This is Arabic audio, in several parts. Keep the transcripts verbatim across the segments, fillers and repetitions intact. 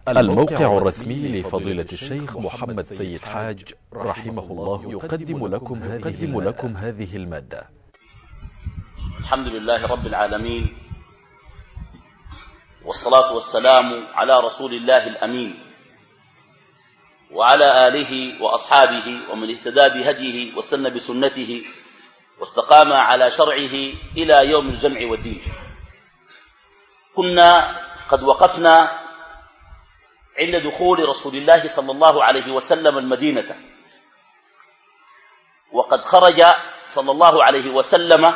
الموقع الرسمي لفضيلة الشيخ محمد سيد حاج رحمه الله يقدم لكم هذه, لكم هذه المادة. الحمد لله رب العالمين، والصلاة والسلام على رسول الله الأمين وعلى آله وأصحابه ومن اهتدى بهديه واستنى بسنته واستقام على شرعه إلى يوم الجمع والدين. كنا قد وقفنا عند دخول رسول الله صلى الله عليه وسلم المدينة، وقد خرج صلى الله عليه وسلم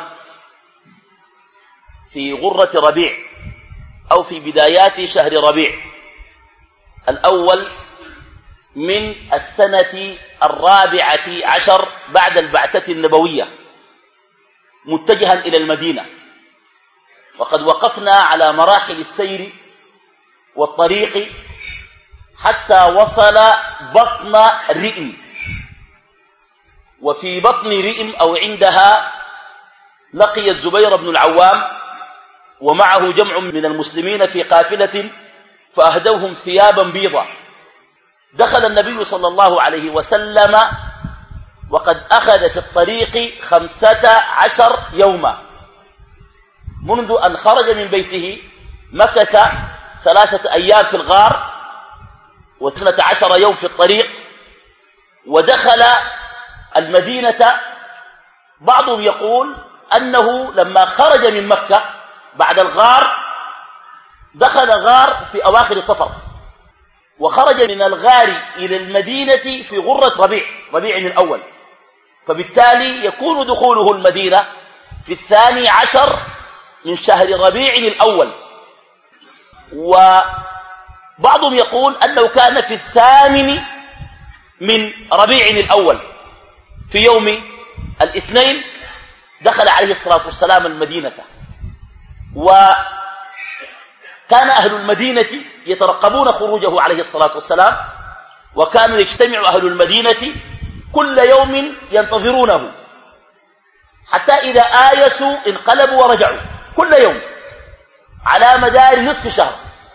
في غرة ربيع أو في بدايات شهر ربيع الأول من السنة الرابعة عشر بعد البعثة النبوية متجها إلى المدينة. وقد وقفنا على مراحل السير والطريق حتى وصل بطن رئم، وفي بطن رئم أو عندها لقي الزبير بن العوام ومعه جمع من المسلمين في قافلة فأهدوهم ثيابا بيضا. دخل النبي صلى الله عليه وسلم وقد أخذ في الطريق خمسة عشر يوما منذ أن خرج من بيته، مكث ثلاثة أيام في الغار واثنة عشر يوم في الطريق، ودخل المدينة. بعضهم يقول أنه لما خرج من مكة بعد الغار دخل غار في أواخر صفر، وخرج من الغار إلى المدينة في غرة ربيع ربيع الأول، فبالتالي يكون دخوله المدينة في الثاني عشر من شهر ربيع الأول. وبعضهم يقول أنه كان في الثامن من ربيع الأول في يوم الاثنين دخل عليه الصلاة والسلام المدينة. وكان أهل المدينة يترقبون خروجه عليه الصلاة والسلام، وكانوا يجتمع أهل المدينة كل يوم ينتظرونه، حتى إذا آيسوا انقلبوا ورجعوا كل يوم على مدار نصف شهر،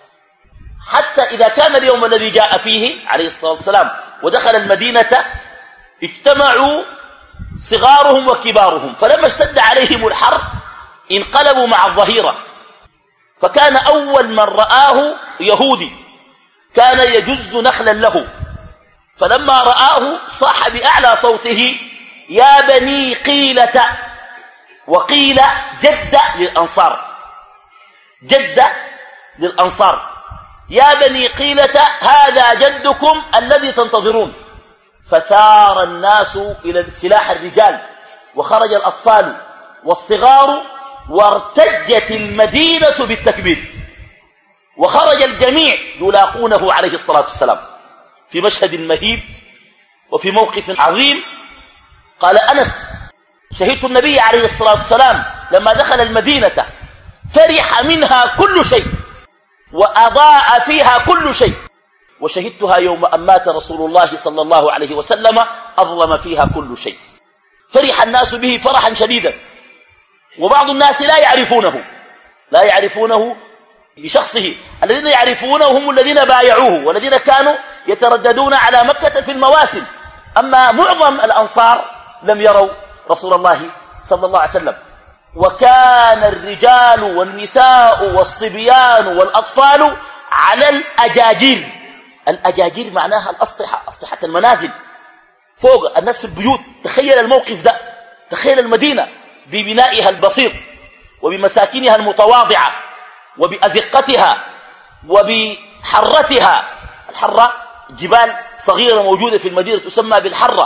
حتى إذا كان اليوم الذي جاء فيه عليه الصلاة والسلام ودخل المدينة اجتمعوا صغارهم وكبارهم، فلما اشتد عليهم الحر انقلبوا مع الظهيرة. فكان أول من رآه يهودي كان يجز نخلا له، فلما رآه صاح بأعلى صوته: يا بني قيلة. وقيل جد للأنصار، جد للأنصار، يا بني قيلة هذا جدكم الذي تنتظرون. فثار الناس إلى سلاح الرجال، وخرج الأطفال والصغار، وارتجت المدينة بالتكبير، وخرج الجميع يلاقونه عليه الصلاة والسلام في مشهد مهيب وفي موقف عظيم. قال أنس: شهدت النبي عليه الصلاة والسلام لما دخل المدينة فرح منها كل شيء وأضاء فيها كل شيء، وشهدتها يوم أن مات رسول الله صلى الله عليه وسلم أظلم فيها كل شيء. فرح الناس به فرحا شديدا، وبعض الناس لا يعرفونه لا يعرفونه بشخصه. الذين يعرفونه هم الذين بايعوه والذين كانوا يترددون على مكة في المواسم، أما معظم الأنصار لم يروا رسول الله صلى الله عليه وسلم. وكان الرجال والنساء والصبيان والأطفال على الأجاجير. الأجاجير معناها الأسطحة، أسطحة المنازل فوق الناس في البيوت. تخيل الموقف ده، تخيل المدينة ببنائها البسيط وبمساكنها المتواضعة وبأزقتها وبحرتها. الحرة جبال صغيرة موجودة في المدينة تسمى بالحرة،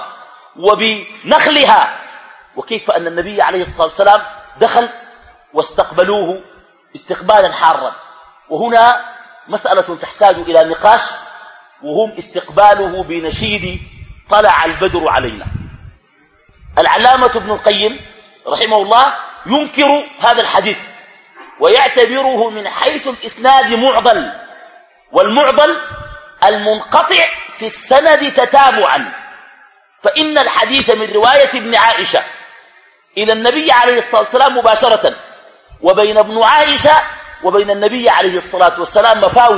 وبنخلها. وكيف أن النبي عليه الصلاة والسلام دخل واستقبلوه استقبالا حارا. وهنا مسألة تحتاج إلى نقاش، وهم استقباله بنشيد طلع البدر علينا. العلامة ابن القيم رحمه الله ينكر هذا الحديث ويعتبره من حيث الإسناد معضل، والمعضل المنقطع في السند تتابعا. فإن الحديث من رواية ابن عائشة إلى النبي عليه الصلاة والسلام مباشرة، وبين ابن عائشة وبين النبي عليه الصلاة والسلام مفاوز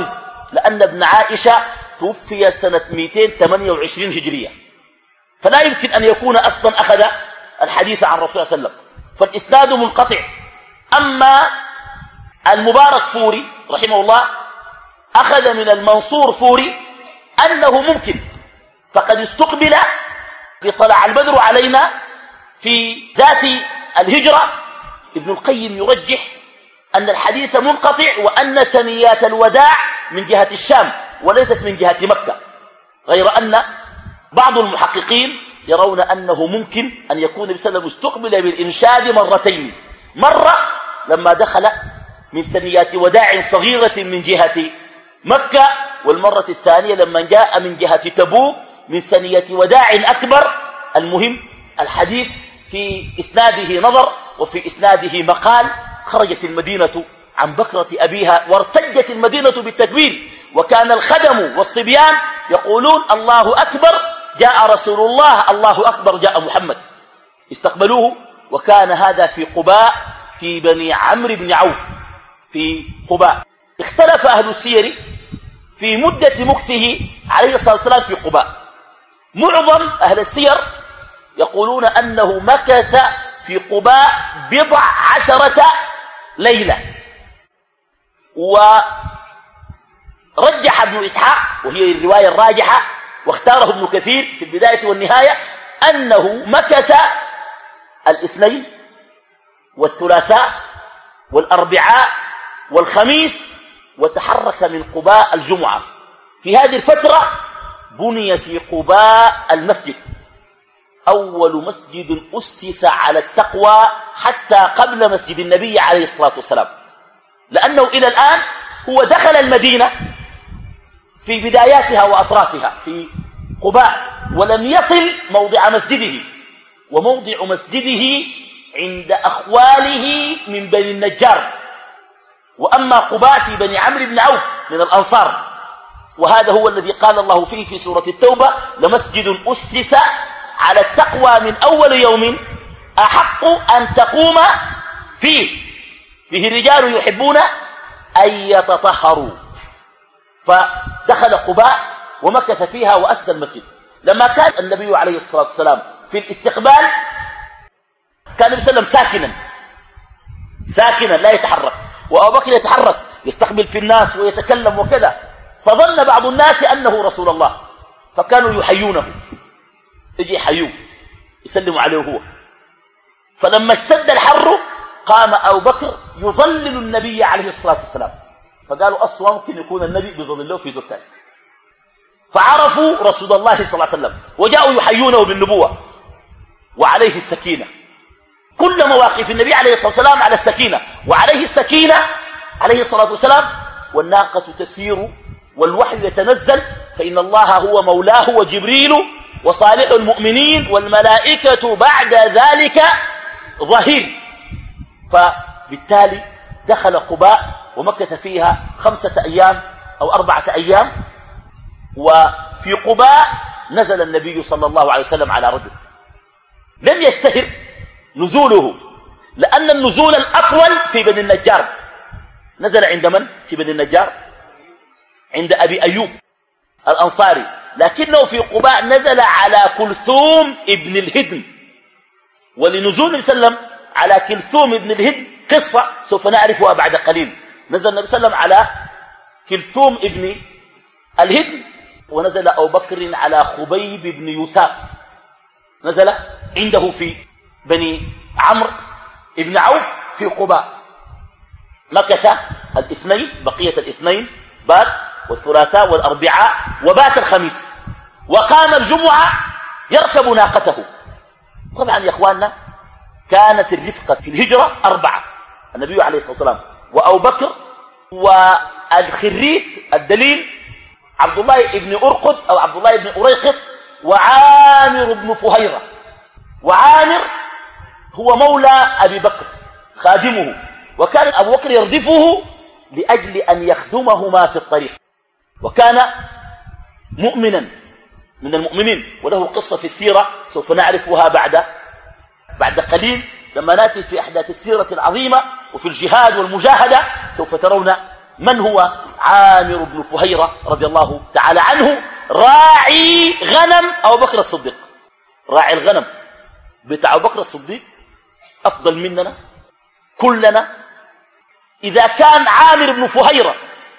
لأن ابن عائشة توفي سنة مئتين وثمانية وعشرين هجرية، فلا يمكن أن يكون أصلا أخذ الحديث عن رسول الله صلى الله عليه وسلم، فالإسناد منقطع. أما المبارك فوري رحمه الله أخذ من المنصور فوري أنه ممكن، فقد استقبل بطلع البدر علينا في ذات الهجرة. ابن القيم يرجح أن الحديث منقطع وأن ثنيات الوداع من جهة الشام وليست من جهة مكة، غير أن بعض المحققين يرون أنه ممكن أن يكون النبي صلى الله عليه وسلم استقبل بالإنشاد مرتين، مرة لما دخل من ثنيات وداع صغيرة من جهة مكة، والمرة الثانية لما جاء من جهة تبوك من ثنية وداع أكبر. المهم الحديث في إسناده نظر وفي إسناده مقال. خرجت المدينة عن بكرة أبيها وارتجت المدينة بالتكبير، وكان الخدم والصبيان يقولون الله أكبر جاء رسول الله، الله أكبر جاء محمد. استقبلوه، وكان هذا في قباء في بني عمرو بن عوف في قباء. اختلف أهل السير في مدة مكثه عليه الصلاة والسلام في قباء. معظم أهل السير يقولون أنه مكث في قباء بضع عشرة ليلة، ورجح ابن إسحاق وهي الرواية الراجحة واختاره ابن كثير في البداية والنهاية أنه مكث الاثنين والثلاثاء والأربعاء والخميس، وتحرك من قباء الجمعة. في هذه الفترة بني في قباء المسجد، أول مسجد أسس على التقوى حتى قبل مسجد النبي عليه الصلاة والسلام، لأنه إلى الآن هو دخل المدينة في بداياتها وأطرافها في قباء، ولم يصل موضع مسجده، وموضع مسجده عند أخواله من بني النجار. وأما قباء في بني عمرو بن عوف من الأنصار، وهذا هو الذي قال الله فيه في سورة التوبة لمسجد أسس على التقوى من أول يوم أحق أن تقوم فيه فيه رجال يحبون أن يتطهروا. فدخل قباء ومكث فيها وأسس المسجد. لما كان النبي عليه الصلاة والسلام في الاستقبال كان النبي صلى الله عليه وسلم ساكنا ساكنا لا يتحرك، وأبو بكر يتحرك يستقبل في الناس ويتكلم وكذا، فظن بعض الناس أنه رسول الله، فكانوا يحيونه، يجي يحيوه يسلموا عليه هو. فلما اشتد الحر قام أبو بكر يظلل النبي عليه الصلاة والسلام، فقالوا أصلا ممكن يكون النبي بيظلله في زكاة، فعرفوا رسول الله صلى الله عليه وسلم وجاءوا يحيونه بالنبوة وعليه السكينة. كل مواقف النبي عليه الصلاة والسلام على السكينة، وعليه السكينة عليه الصلاة والسلام، والناقة تسير والوحي يتنزل، فإن الله هو مولاه وجبريل وصالح المؤمنين والملائكة بعد ذلك ظهير. فبالتالي دخل قباء ومكث فيها خمسة أيام أو أربعة أيام. وفي قباء نزل النبي صلى الله عليه وسلم على رجل لم يشتهر نزوله، لأن النزول الأطول في بني النجار. نزل عند من في بني النجار؟ عند أبي أيوب الأنصاري، لكنه في قباء نزل على كلثوم ابن الهدم. ولنزول النبي صلى الله عليه وسلم على كلثوم ابن الهدم قصة سوف نعرفها بعد قليل. نزل النبي صلى الله عليه وسلم على كلثوم ابن الهدم، ونزل أبو بكر على خبيب بن يوسف، نزل عنده في بني عمرو بن عوف في قباء. مكث الاثنين، بقية الاثنين بات، والثلاثاء والأربعاء، وبات الخميس، وقام الجمعة يركب ناقته. طبعا يا أخواننا كانت الرفقة في الهجرة أربعة: النبي عليه الصلاة والسلام وأبو بكر والخريت الدليل عبد الله بن أرقد أو عبد الله بن أريقط وعامر بن فهيرة. وعامر هو مولى أبي بكر خادمه، وكان أبو بكر يردفه لأجل أن يخدمهما في الطريق، وكان مؤمنا من المؤمنين، وله قصة في السيرة سوف نعرفها بعد بعد قليل لما نأتي في أحداث السيرة العظيمة وفي الجهاد والمجاهدة، سوف ترون من هو عامر بن فهيرة رضي الله تعالى عنه؟ راعي غنم أبو بكر الصديق. راعي الغنم بتاع أبو بكر الصديق أفضل مننا كلنا. إذا كان عامر بن فهيرة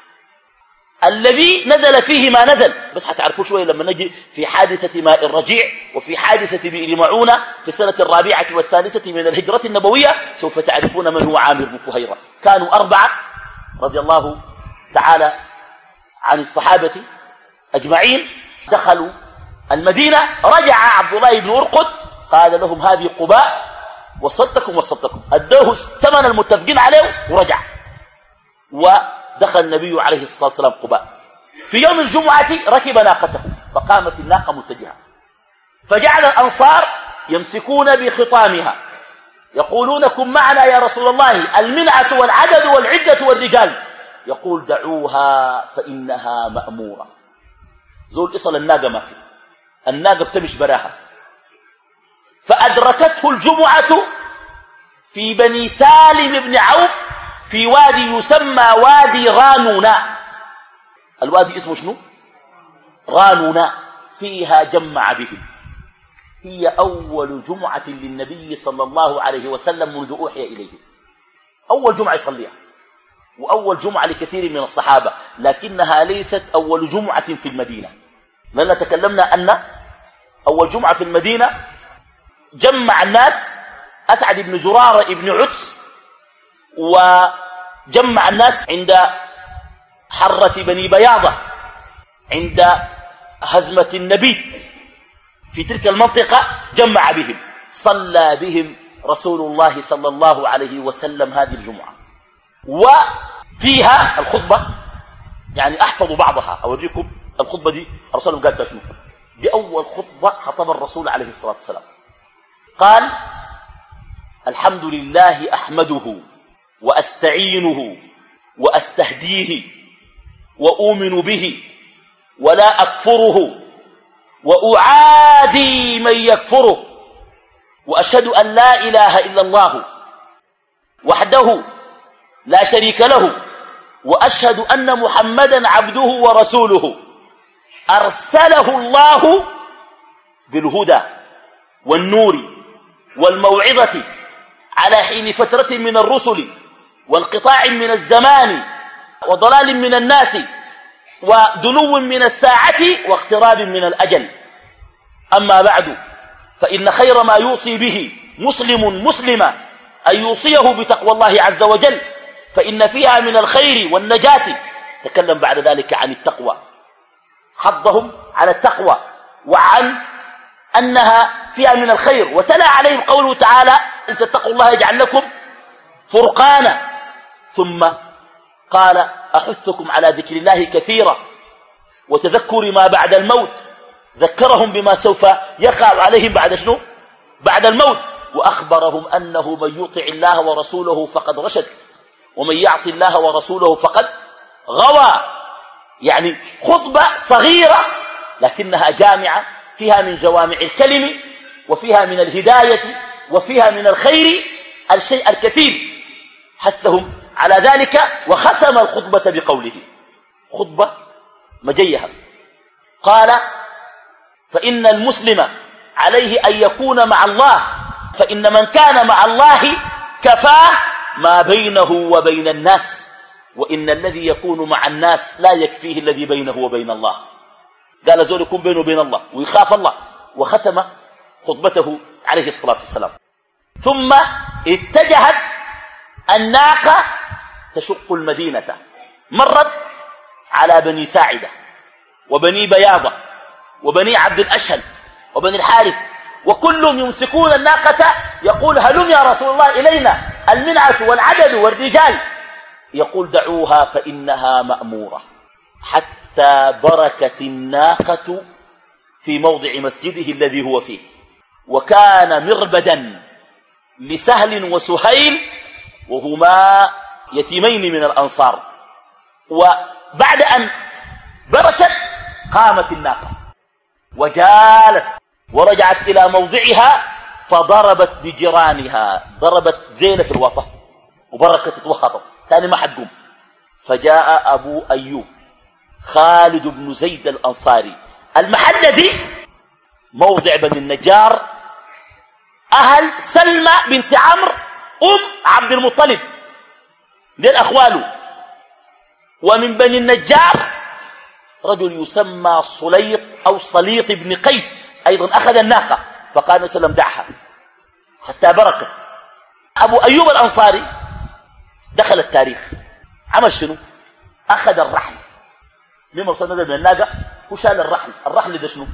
الذي نزل فيه ما نزل، بس حتعرفوا شوية لما نجي في حادثة ماء الرجيع وفي حادثة بئر معونة في السنة الرابعة والثالثة من الهجرة النبوية، سوف تعرفون من هو عامر بن فهيرة. كانوا أربعة رضي الله تعالى عن الصحابة أجمعين، دخلوا المدينة. رجع عبد الله بن أرقد قال لهم هذه قباء، وصلتكم وصلتكم، أدوه ثمن المتفقين عليه ورجع. ودخل النبي عليه الصلاة والسلام قباء. في يوم الجمعة ركب ناقته فقامت الناقة متجهة، فجعل الأنصار يمسكون بخطامها يقولون كن معنا يا رسول الله، المنعة والعدد والعدة والرجال. يقول دعوها فإنها مأمورة. زول إصل الناقة ما في، الناقة بتمش براها. فأدركته الجمعة في بني سالم بن عوف في وادي يسمى وادي رانونا. الوادي اسمه شنو؟ رانونا. فيها جمع بهم. هي أول جمعة للنبي صلى الله عليه وسلم منذ أوحي إليه، أول جمعة يصليها، وأول جمعة لكثير من الصحابة، لكنها ليست أول جمعة في المدينة. لأننا تكلمنا أن أول جمعة في المدينة جمع الناس أسعد بن زرارة بن عدس، وجمع الناس عند حرة بني بياضة عند هزمة النبيت في تلك المنطقة، جمع بهم. صلى بهم رسول الله صلى الله عليه وسلم هذه الجمعة. وفيها الخطبة، يعني أحفظ بعضها أوريكم الخطبة دي الرسول قال فيها شنو. دي أول خطبة خطب الرسول عليه الصلاة والسلام. قال الحمد لله أحمده وأستعينه وأستهديه وأؤمن به ولا أكفره وأعادي من يكفره، وأشهد أن لا إله إلا الله وحده لا شريك له، وأشهد أن محمدا عبده ورسوله أرسله الله بالهدى والنور والموعظة على حين فترة من الرسل وانقطاع من الزمان وضلال من الناس ودنو من الساعة واقتراب من الأجل. أما بعد، فإن خير ما يوصي به مسلم مسلما أن يوصيه بتقوى الله عز وجل، فإن فيها من الخير والنجاة. تكلم بعد ذلك عن التقوى، حضهم على التقوى وعن أنها فيها من الخير، وتلا عليهم قوله تعالى إن تتقوا الله يجعل لكم فرقانا. ثم قال أحثكم على ذكر الله كثيرا وتذكر ما بعد الموت. ذكرهم بما سوف يقع عليهم بعد شنو؟ بعد الموت. وأخبرهم أنه من يطع الله ورسوله فقد رشد ومن يعص الله ورسوله فقد غوى. يعني خطبة صغيرة لكنها جامعة، فيها من جوامع الكلم وفيها من الهداية وفيها من الخير الشيء الكثير. حثهم على ذلك وختم الخطبة بقوله، خطبة مجيها، قال فإن المسلم عليه أن يكون مع الله، فإن من كان مع الله كفاه ما بينه وبين الناس، وإن الذي يكون مع الناس لا يكفيه الذي بينه وبين الله. قال زول يكون بينه وبين الله ويخاف الله. وختم خطبته عليه الصلاة والسلام. ثم اتجهت الناقة تشق المدينة، مرت على بني ساعدة وبني بياضة وبني عبد الأشهل وبني الحارث، وكلهم يمسكون الناقة. يقول هلم يا رسول الله إلينا، المنعة والعدد والرجال. يقول دعوها فإنها مأمورة. حتى بركت الناقة في موضع مسجده الذي هو فيه، وكان مربدا لسهل وسهيل وهما يتيمين من الأنصار. وبعد أن بركت قامت الناقة وجالت ورجعت إلى موضعها، فضربت بجيرانها، ضربت زينة في الوطن وبركت اتوخطت ثاني ما حتقوم. فجاء أبو أيوب خالد بن زيد الأنصاري. المحلة دي موضع بني النجار، أهل سلمى بنت عمرو أم عبد المطلب، دي الأخواله. ومن بني النجار رجل يسمى صليط أو صليط بن قيس، أيضا أخذ الناقة فقال النبي صلى الله عليه وسلم دعها حتى بركت. أبو أيوب الأنصاري دخل التاريخ، عمل شنو؟ أخذ الرحل مما وصل نزل من الناقة، هو شال الرحل. الرحل ده شنو؟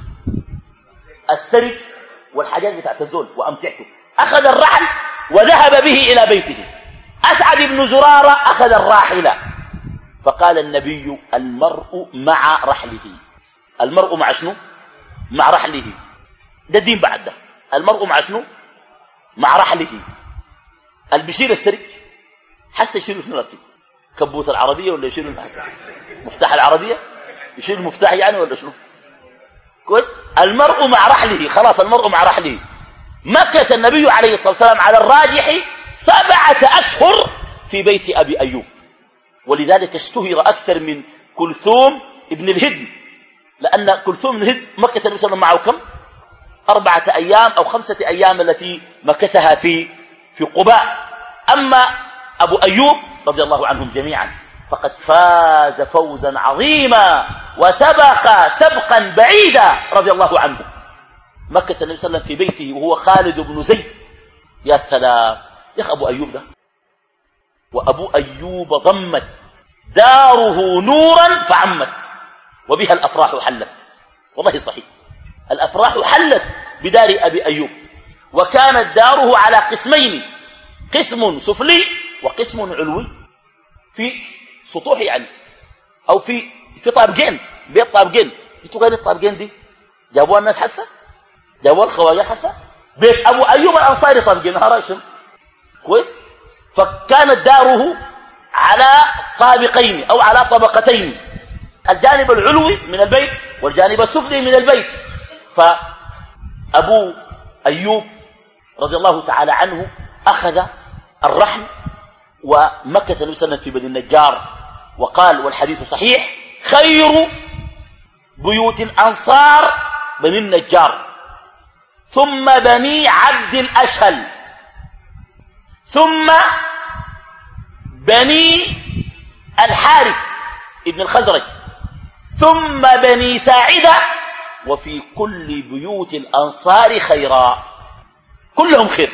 السرج والحاجات بتاعت الزول وأمتعته. أخذ الرحل وذهب به إلى بيته. أسعد بن زرارة أخذ الراحلة، فقال النبي المرء مع رحله. المرء مع شنو؟ مع رحله. ده الدين بعد ده. المرء مع شنو؟ مع رحله. البشير السرج حس يشيله شنو لكن كبوت العربية ولا يشيله المحسن مفتاح العربية، يشيل المفتاح يعني ولا شنو؟ كويس. المرء مع رحله، خلاص المرء مع رحله. مكث النبي عليه الصلاة والسلام على الراجح سبعة أشهر في بيت أبي أيوب، ولذلك اشتهر أكثر من كلثوم ابن الهدم، لأن كلثوم بن الهدم مكث النبي صلى الله عليه وسلم معه كم؟ أربعة أيام أو خمسة أيام التي مكثها في في قباء. أما أبو أيوب رضي الله عنهم جميعا فقد فاز فوزا عظيما وسبق سبقا بعيدا رضي الله عنه. مكث النبي صلى الله عليه وسلم في بيته وهو خالد بن زيد. يا سلام يا أخي أبو أيوب ده. وأبو أيوب ضمت داره نورا فعمت وبها الأفراح حلت. والله صحيح، الأفراح حلت بدار أبي أيوب. وكانت داره على قسمين، قسم سفلي وقسم علوي، في سطوح يعني، أو في في طابقين، بيت طابقين. انتوا قايلين الطابقين دي جابوها الناس حسه، جابوها الخواجه حسه. بيت أبو أيوب الأنصاري طابقين هراشم كويس. فكانت داره على طابقين أو على طبقتين، الجانب العلوي من البيت والجانب السفلي من البيت. فأبو أيوب رضي الله تعالى عنه أخذ الرحل ومكث النبي صلى الله عليه وسلم في بني النجار. وقال والحديث صحيح: خير بيوت الأنصار بني النجار، ثم بني عبد الأشهل، ثم بني الحارث ابن الخزرج، ثم بني ساعدة، وفي كل بيوت الأنصار خيرا. كلهم خير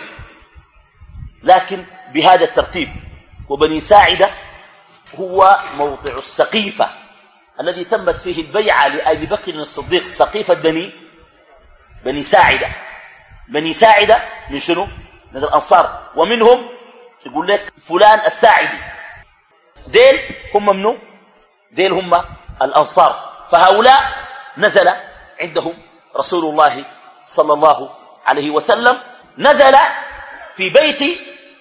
لكن بهذا الترتيب. وبني ساعدة هو موضع السقيفة الذي تمت فيه البيعة لأبي بكر الصديق، سقيفة بني بني ساعدة. بني ساعدة من شنو؟ من الأنصار، ومنهم يقول لك فلان الساعدي. ديل هم منو؟ ديل هم الأنصار. فهؤلاء نزل عندهم رسول الله صلى الله عليه وسلم، نزل في بيت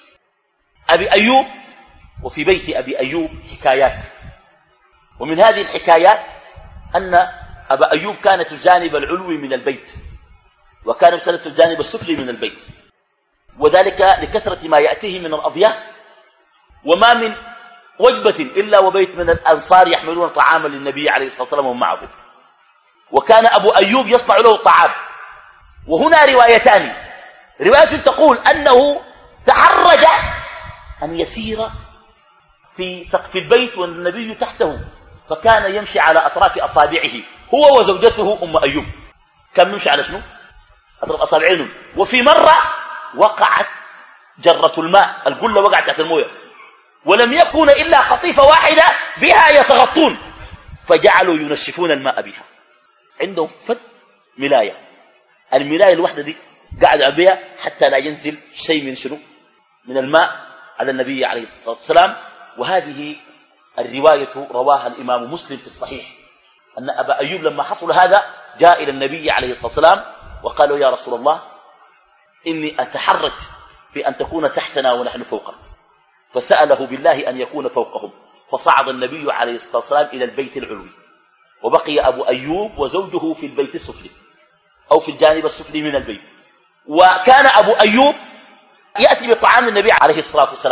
أبي أيوب. وفي بيت أبي أيوب حكايات، ومن هذه الحكايات أن أبا أيوب كان في الجانب العلوي من البيت، وكان يسلم في الجانب السفلي من البيت، وذلك لكثرة ما يأتيه من الأضياف. وما من وجبة إلا وبيت من الأنصار يحملون طعاما للنبي عليه الصلاة والسلام وهم معه. وكان أبو أيوب يصنع له الطعام. وهنا روايتان، رواية تقول أنه تحرج أن يسير في سقف البيت والنبي تحته، فكان يمشي على أطراف أصابعه هو وزوجته أم أيوب. كان يمشي على شنو؟ أطراف أصابعهم. وفي مرة وقعت جرة الماء، القلة وقعت تحت المويه، ولم يكن إلا قطيفة واحدة بها يتغطون، فجعلوا ينشفون الماء بها. عندهم فت ملاية، الملاية الواحدة دي قاعد بها حتى لا ينزل شيء من شنو؟ من الماء على النبي عليه الصلاة والسلام. وهذه الرواية رواها الإمام مسلم في الصحيح، أن أبا أيوب لما حصل هذا جاء إلى النبي عليه الصلاة والسلام وقالوا: يا رسول الله، إني أتحرج في أن تكون تحتنا ونحن فوقك. فسأله بالله أن يكون فوقهم، فصعد النبي عليه الصلاة والسلام إلى البيت العلوي، وبقي أبو أيوب وزوجه في البيت السفلي أو في الجانب السفلي من البيت. وكان أبو أيوب يأتي بطعام النبي عليه الصلاة والسلام،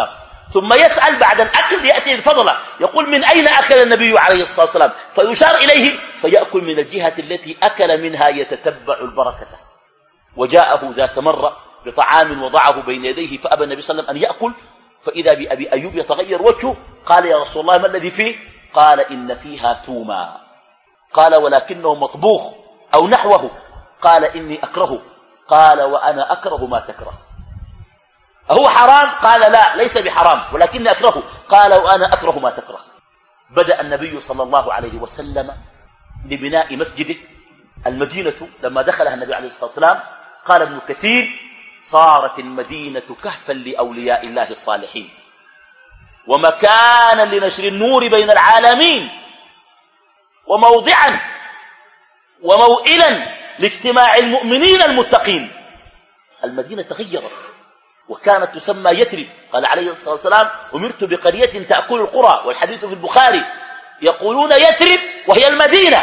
ثم يسأل بعد الأكل يأتي الفضلة يقول من أين أكل النبي عليه الصلاة والسلام؟ فيشار إليه فيأكل من الجهة التي أكل منها يتتبع البركة. وجاءه ذات مرة بطعام وضعه بين يديه فأبى النبي صلى الله عليه وسلم أن يأكل، فإذا بأبي أيوب يتغير وجهه، قال يا رسول الله ما الذي فيه؟ قال إن فيها توما. قال ولكنه مطبوخ أو نحوه. قال إني أكرهه. قال وأنا أكره ما تكره. أهو حرام؟ قال لا ليس بحرام ولكني أكرهه. قال وأنا أكره ما تكره. بدأ النبي صلى الله عليه وسلم لبناء مسجده. المدينة لما دخلها النبي عليه الصلاة والسلام قال ابن كثير صارت المدينة كهفا لأولياء الله الصالحين ومكانا لنشر النور بين العالمين وموضعا وموئلا لاجتماع المؤمنين المتقين. المدينة تغيرت وكانت تسمى يثرب. قال عليه الصلاة والسلام أمرت بقرية تأكل القرى، والحديث في البخاري يقولون يثرب وهي المدينة.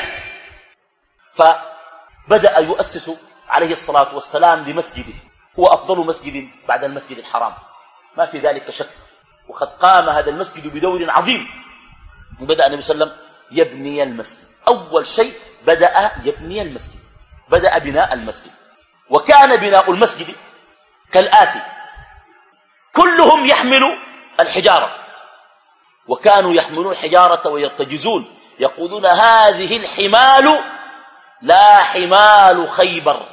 فبدأ يؤسس عليه الصلاة والسلام لمسجده، هو أفضل مسجد بعد المسجد الحرام ما في ذلك شك، وقد قام هذا المسجد بدور عظيم. بدأ النبي صلى الله عليه وسلم يبني المسجد. أول شيء بدأ يبني المسجد، بدأ بناء المسجد. وكان بناء المسجد كالآتي: كلهم يحمل الحجارة، وكانوا يحملون الحجارة ويرتجزون يقولون هذه الحمال لا حمال خيبر،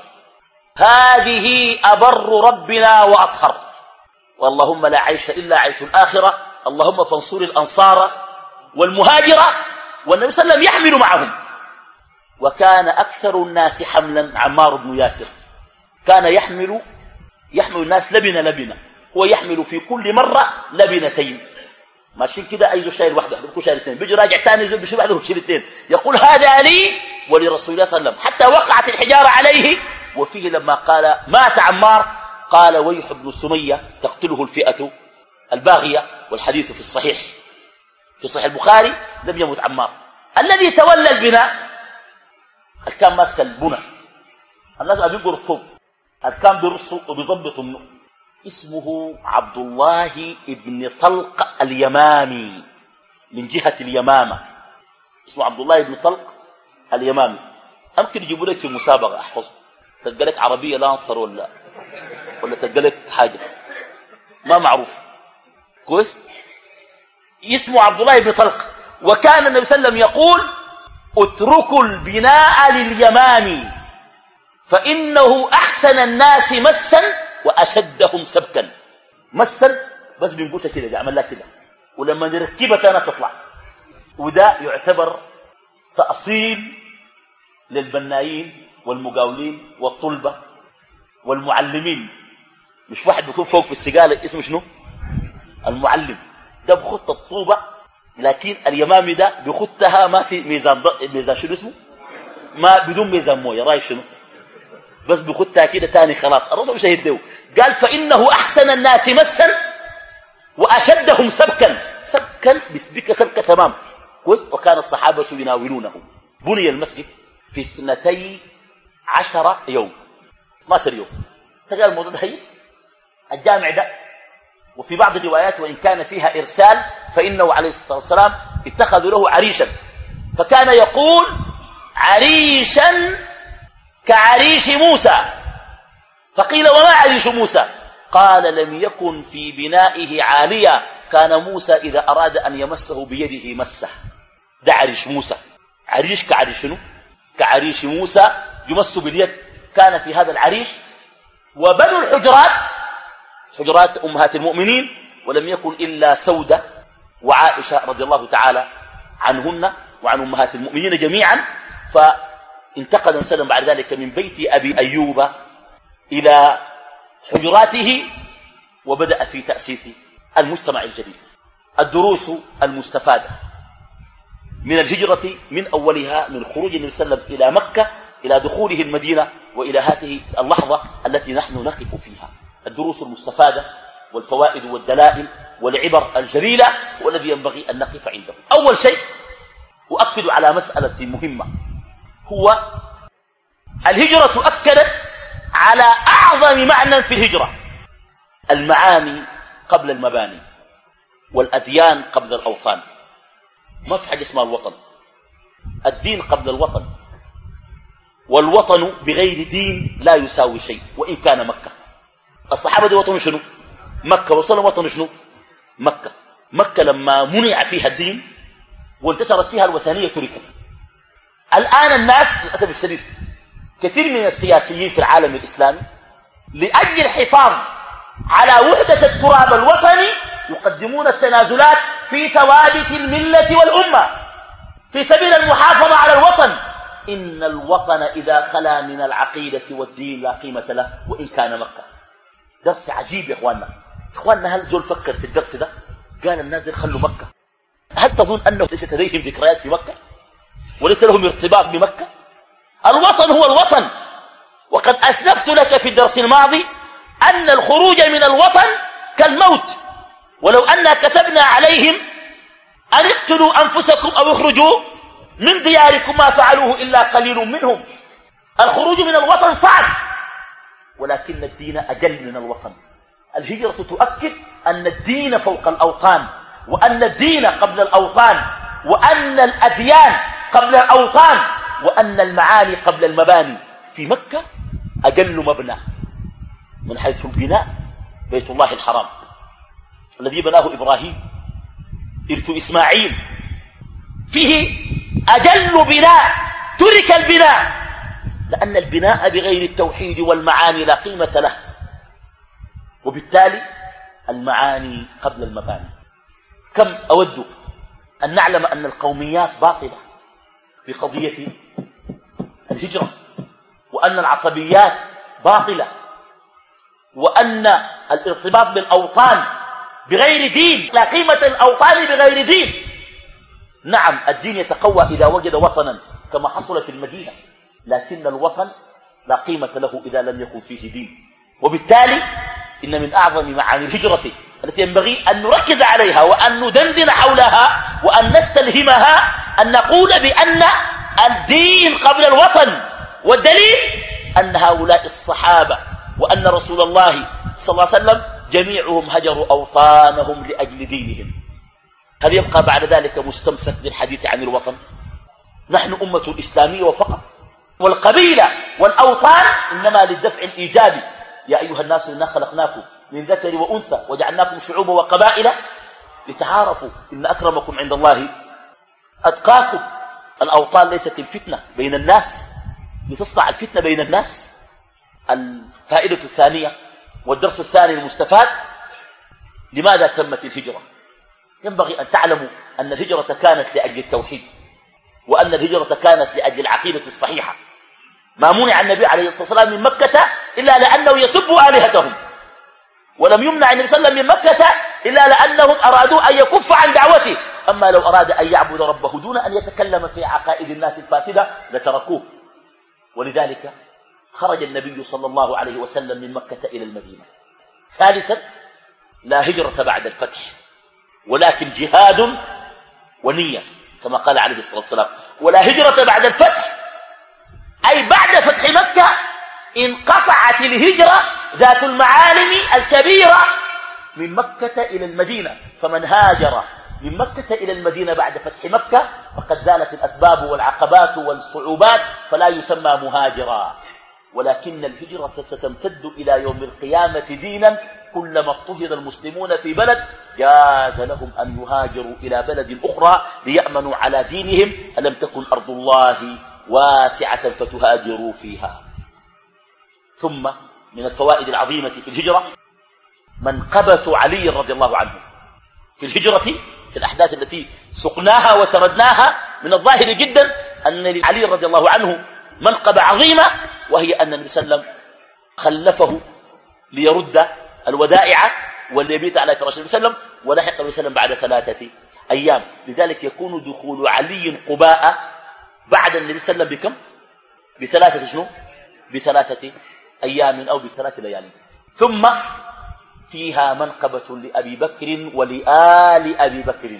هذه أبر ربنا وأطهر، واللهم لا عيش إلا عيش الآخرة، اللهم فانصر الأنصار والمهاجرة. والنبي صلى الله عليه وسلم يحمل معهم. وكان أكثر الناس حملا عمار بن ياسر، كان يحمل يحمل الناس لبنة لبنة، هو يحمل في كل مرة لبنتين. ماشيين كده أيضا شايل واحدة يكون شايل اثنين، بيجي راجع ثاني يزول بشيل واحدة وشيل اثنين، يقول هذا لي ولرسول الله صلى الله عليه وسلم، حتى وقعت الحجارة عليه. وفيه لما قال مات عمار قال ويح ابن سمية تقتله الفئة الباغية، والحديث في الصحيح في صحيح البخاري لم يمت عمار. الذي تولى البناء كان ماسك البنى، الناس بيقروا الطوب، كان بيرصوا وبيظبطوا منه، اسمه عبد الله ابن طلق اليمامي من جهة اليمامة، اسمه عبد الله ابن طلق اليمامي. أمكن يجيبوا لك في مسابقة أحفظه، تلقى لك عربية لا أنصر ولا ولا تلقى لك حاجة ما معروف كويس. اسمه عبد الله ابن طلق. وكان النبي صلى الله عليه وسلم يقول اتركوا البناء لليمامي فإنه أحسن الناس مسا وأشدهم سبكا. مسا بس بنقولها كده بيعمل لها كده، ولما نركبها أنا تطلع. وده يعتبر تأصيل للبنايين والمقاولين والطلبة والمعلمين. مش واحد بيكون فوق في السقالة اسمه شنو؟ المعلم. ده بخط الطوبة، لكن اليمامي ده بخطها ما في ميزان ميزان شنو اسمه؟ ما بدون ميزان مويه. رايك شنو؟ بس بخطها كده تاني خلاص. الرسول شهد له قال فإنه أحسن الناس مسا وأشدهم سبكا. سبكا بسبك سبكة تمام كويس. وكان الصحابة يناولونه. بني المسجد في اثنتي عشر يوم، اثني عشر يوم. تقال الموضوع ده هي الجامع ده. وفي بعض الروايات وإن كان فيها إرسال فإنه عليه الصلاة والسلام اتخذوا له عريشا، فكان يقول عريشا كعريش موسى. فقيل وما عريش موسى؟ قال لم يكن في بنائه عاليا، كان موسى إذا أراد أن يمسه بيده مسه. ده عريش موسى. عريش كعريش شنو؟ كعريش موسى يمس باليد. كان في هذا العريش. وبنوا الحجرات حجرات أمهات المؤمنين، ولم يكن إلا سودة وعائشة رضي الله تعالى عنهن وعن أمهات المؤمنين جميعا. فانتقل النبي صلى الله عليه وسلم بعد ذلك من بيت أبي أيوب إلى حجراته، وبدأ في تأسيس المجتمع الجديد. الدروس المستفادة من الهجرة من أولها من خروج النبي صلى الله عليه وسلم إلى مكة إلى دخوله المدينة وإلى هذه اللحظة التي نحن نقف فيها. الدروس المستفادة والفوائد والدلائل والعبر الجليلة والذي ينبغي أن نقف عنده. أول شيء أؤكد على مسألة مهمة، هو الهجرة أكدت على أعظم معنى في الهجرة: المعاني قبل المباني. والأديان قبل الأوطان. ما في حاجة اسمها الوطن، الدين قبل الوطن، والوطن بغير دين لا يساوي شيء وإن كان مكة. الصحابة دي وطنوا شنو؟ مكة. وصلوا وطنوا شنو؟ مكة. مكة لما منع فيها الدين وانتشرت فيها الوثنية تركت. الآن الناس للأسف الشديد كثير من السياسيين في العالم الإسلامي لأجل الحفاظ على وحدة التراب الوطني يقدمون التنازلات في ثوابت الملة والأمة في سبيل المحافظة على الوطن. إن الوطن إذا خلا من العقيدة والدين لا قيمة له وإن كان مكة. درس عجيب يا إخواننا. إخواننا هل زول فكر في الدرس ده؟ قال الناس دي خلوا مكة. هل تظن أنه ليست لديهم ذكريات في مكة وليس لهم ارتباط بمكة؟ الوطن هو الوطن. وقد أسلفت لك في الدرس الماضي أن الخروج من الوطن كالموت، ولو أننا كتبنا عليهم أن اقتلوا أنفسكم أو اخرجوا من دياركم ما فعلوه إلا قليل منهم. الخروج من الوطن صعب، ولكن الدين أجل من الوطن. الهجرة تؤكد أن الدين فوق الأوطان، وأن الدين قبل الأوطان، وأن الأديان قبل الأوطان، وأن المعاني قبل المباني. في مكة أجل مبنى من حيث البناء بيت الله الحرام الذي بناه إبراهيم إرث إسماعيل، فيه أجل بناء ترك البناء، لأن البناء بغير التوحيد والمعاني لا قيمة له، وبالتالي المعاني قبل المباني. كم أود أن نعلم أن القوميات باطلة في قضية الهجرة، وأن العصبيات باطلة، وأن الارتباط بالأوطان بغير دين لا قيمة الأوطان بغير دين. نعم الدين يتقوى إذا وجد وطنا كما حصل في المدينة، لكن الوطن لا قيمة له إذا لم يكن فيه دين. وبالتالي إن من أعظم معاني الهجرة التي ينبغي أن نركز عليها وأن ندندن حولها وأن نستلهمها أن نقول بأن الدين قبل الوطن. والدليل أن هؤلاء الصحابة وأن رسول الله صلى الله عليه وسلم جميعهم هجروا أوطانهم لأجل دينهم. هل يبقى بعد ذلك مستمسك للحديث عن الوطن؟ نحن أمة إسلامية وفقط، والقبيلة والأوطان إنما للدفع الإيجابي. يا أيها الناس إنا خلقناكم من ذكر وأنثى وجعلناكم شعوبا وقبائل لتعارفوا إن أكرمكم عند الله أتقاكم. الأوطان ليست الفتنة بين الناس لتصنع الفتنة بين الناس. الفائدة الثانية والدرس الثاني المستفاد: لماذا تمت الهجرة؟ ينبغي أن تعلموا أن الهجرة كانت لأجل التوحيد، وأن الهجرة كانت لأجل العقيدة الصحيحة. ما منع النبي عليه الصلاة والسلام من مكة إلا لأنه يسب آلهتهم، ولم يمنع النبي صلى الله عليه وسلم من مكة إلا لأنهم أرادوا أن يكف عن دعوته. أما لو أراد أن يعبد ربه دون أن يتكلم في عقائد الناس الفاسدة لتركوه. ولذلك خرج النبي صلى الله عليه وسلم من مكة إلى المدينة. ثالثا: لا هجرة بعد الفتح، ولكن جهاد ونية كما قال عليه الصلاة والسلام. ولا هجرة بعد الفتح أي بعد فتح مكة انقطعت الهجرة ذات المعالم الكبيرة من مكة إلى المدينة. فمن هاجر من مكة إلى المدينة بعد فتح مكة فقد زالت الأسباب والعقبات والصعوبات فلا يسمى مهاجرا. ولكن الهجرة ستمتد إلى يوم القيامة دينا. كلما اضطهد المسلمون في بلد جاز لهم أن يهاجروا إلى بلد أخرى ليأمنوا على دينهم. ألم تكن أرض الله واسعة فتهاجروا فيها. ثم من الفوائد العظيمة في الهجرة منقبة علي رضي الله عنه في الهجرة. في الأحداث التي سقناها وسردناها من الظاهر جدا أن لعلي رضي الله عنه منقبة عظيمة، وهي أن النبي صلى الله عليه وسلم خلفه ليرد الودائع واليبيت على فراش النبي صلى الله عليه وسلم، ولحق النبي صلى الله عليه وسلم بعد ثلاثة أيام. لذلك يكون دخول علي قباء بعد النبي صلى الله عليه وسلم بكم؟ بثلاثة شنو؟ بثلاثة أيام أو بثلاثة ليالي. ثم فيها منقبة لأبي بكر ولآل أبي بكر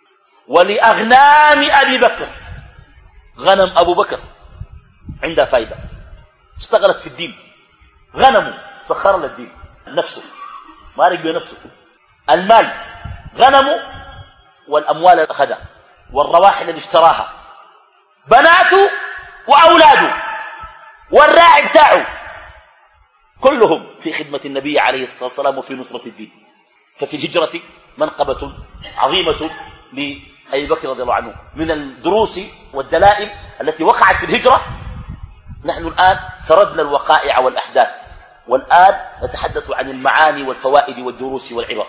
ولأغنام أبي بكر. غنم أبو بكر عندها فايدة، اشتغلت في الدين، غنمه سخر للدين نفسه، ما رجل نفسه. المال غنمه والأموال اللي أخذها والرواحل اللي اشتراها، بناته وأولاده والراعي بتاعه، كلهم في خدمة النبي عليه الصلاة والسلام وفي نصرة الدين. ففي الهجرة منقبة عظيمة لأبي بكر رضي الله عنه. من الدروس والدلائل التي وقعت في الهجرة، نحن الآن سردنا الوقائع والأحداث، والآن نتحدث عن المعاني والفوائد والدروس والعبر.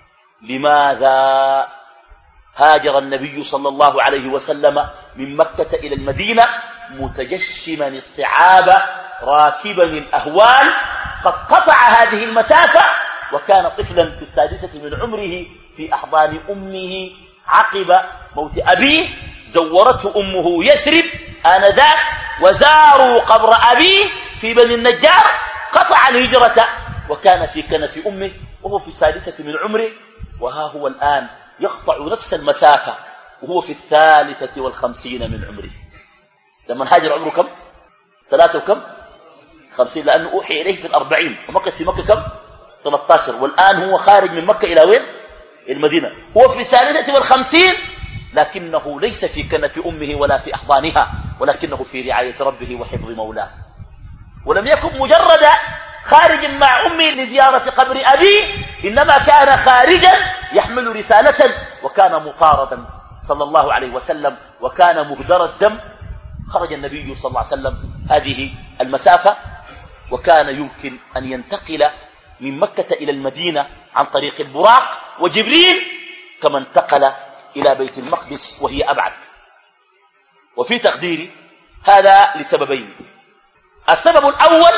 لماذا هاجر النبي صلى الله عليه وسلم من مكة إلى المدينة متجشما الصعاب راكبا الأهوال، قد قطع هذه المسافة وكان طفلا في السادسة من عمره في أحضان أمه عقب موت أبيه، زورته أمه يثرب آنذاك وزاروا قبر أبيه في بني النجار، قطع الهجرة وكان في كنف أمه وهو في السادسة من عمره، وها هو الآن يقطع نفس المسافة وهو في الثالثة والخمسين من عمره. لما هاجر عمره كم؟ ثلاثة وكم؟ خمسين، لأنه أوحي إليه في الأربعين ومكث في مكة كم؟ ثلاثة عشر، والآن هو خارج من مكة إلى وين؟ المدينة. هو في الثالثة والخمسين، لكنه ليس في كنف أمه ولا في أحضانها، ولكنه في رعاية ربه وحفظ مولاه. ولم يكن مجرد خارج مع أمه لزيارة قبر أبيه، إنما كان خارجا يحمل رسالة، وكان مطاردا صلى الله عليه وسلم، وكان مهدر الدم. خرج النبي صلى الله عليه وسلم هذه المسافة، وكان يمكن أن ينتقل من مكة إلى المدينة عن طريق البراق وجبريل، كما انتقل إلى بيت المقدس وهي أبعد. وفي تقديري هذا لسببين. السبب الأول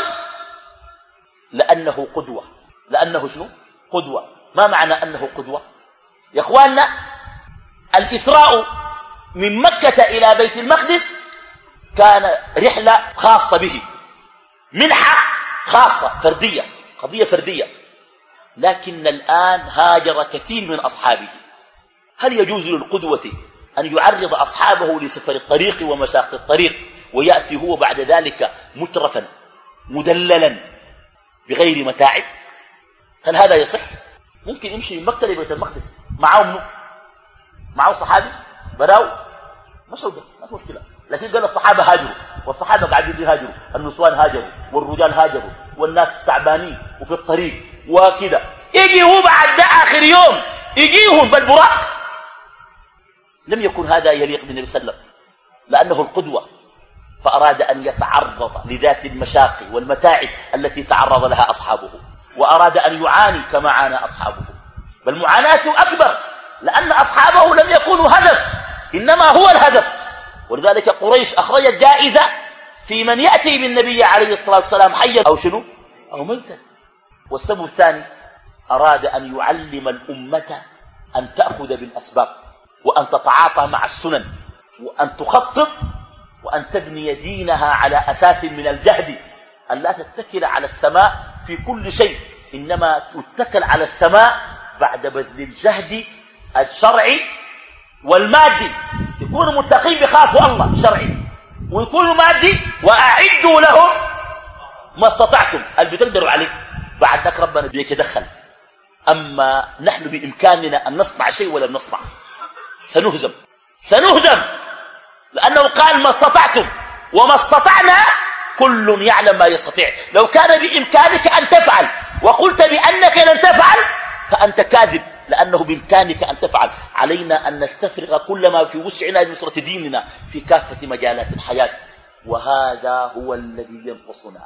لأنه قدوة. لأنه شنو؟ قدوة. ما معنى أنه قدوة؟ يا أخواننا، الإسراء من مكة إلى بيت المقدس كان رحلة خاصة به، منحة خاصة فردية، قضية فردية. لكن الآن هاجر كثير من أصحابه. هل يجوز للقدوة أن يعرض أصحابه لسفر الطريق ومشاق الطريق ويأتي هو بعد ذلك مترفا مدللا بغير متاعب؟ هل هذا يصح؟ ممكن يمشي من مكة لبيت المقدس معه منه؟ معه صحابي براو مسعودة، ما في مشكلة. لكن قال الصحابة هاجروا، والصحابة قاعدين يهاجروا، النسوان هاجروا والرجال هاجروا والناس تعبانين وفي الطريق وكذا، يجي هو بعد ده آخر يوم يجيهم بالبراق. لم يكن هذا يليق بالنبي صلى الله عليه وسلم، لأنه القدوة، فأراد أن يتعرض لذات المشاق والمتاعب التي تعرض لها أصحابه، وأراد أن يعاني كما عانى أصحابه، بل معاناته أكبر، لأن أصحابه لم يكونوا هدف، إنما هو الهدف. ولذلك قريش أخرجت جائزة في من يأتي بالنبي عليه الصلاة والسلام حيا أو شنو أو ميتا. والسبب الثاني أراد أن يعلم الأمة أن تأخذ بالأسباب، وأن تتعاطى مع السنن، وأن تخطط، وأن تبني دينها على أساس من الجهد، أن لا تتكل على السماء في كل شيء، إنما تتكل على السماء بعد بذل الجهد الشرعي والمادي. يكونوا متقين بخافوا الله شرعي، ويكونوا مادي وأعدوا لهم ما استطعتم اللي بتقدروا عليه. بعد ذلك ربنا بيك يدخل. أما نحن بإمكاننا أن نصنع شيء ولم نصنع، سنهزم سنهزم لأنه قال ما استطعتم، وما استطعنا كل يعلم ما يستطيع. لو كان بإمكانك أن تفعل وقلت بأنك لن تفعل فأنت كاذب، لأنه بإمكانك أن تفعل. علينا أن نستفرغ كل ما في وسعنا لنصرة ديننا في كافة مجالات الحياة، وهذا هو الذي ينقصنا،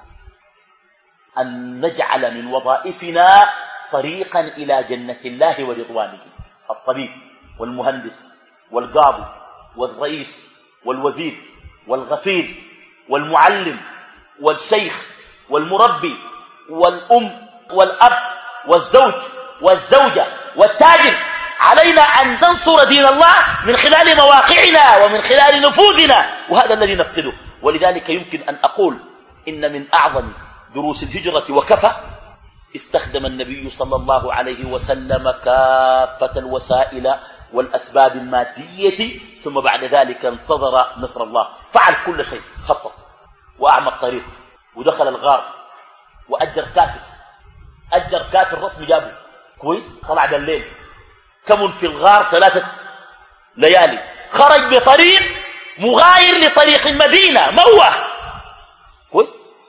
أن نجعل من وظائفنا طريقا إلى جنة الله ورضوانه. الطبيب والمهندس والقاضي والرئيس والوزير والغفير والمعلم والشيخ والمربي والأم والأب والزوج والزوجة والتاجر، علينا أن ننصر دين الله من خلال مواقعنا ومن خلال نفوذنا، وهذا الذي نفقده. ولذلك يمكن أن أقول إن من أعظم دروس الهجرة وكفى استخدم النبي صلى الله عليه وسلم كافة الوسائل والأسباب المادية، ثم بعد ذلك انتظر نصر الله. فعل كل شيء، خطط وأعمى الطريق ودخل الغار وأجر كاتب، أجر كاتب رسمي جابه كويس، طلع بالليل كمن في الغار ثلاثة ليالي، خرج بطريق مغاير لطريق المدينة موه. كويس؟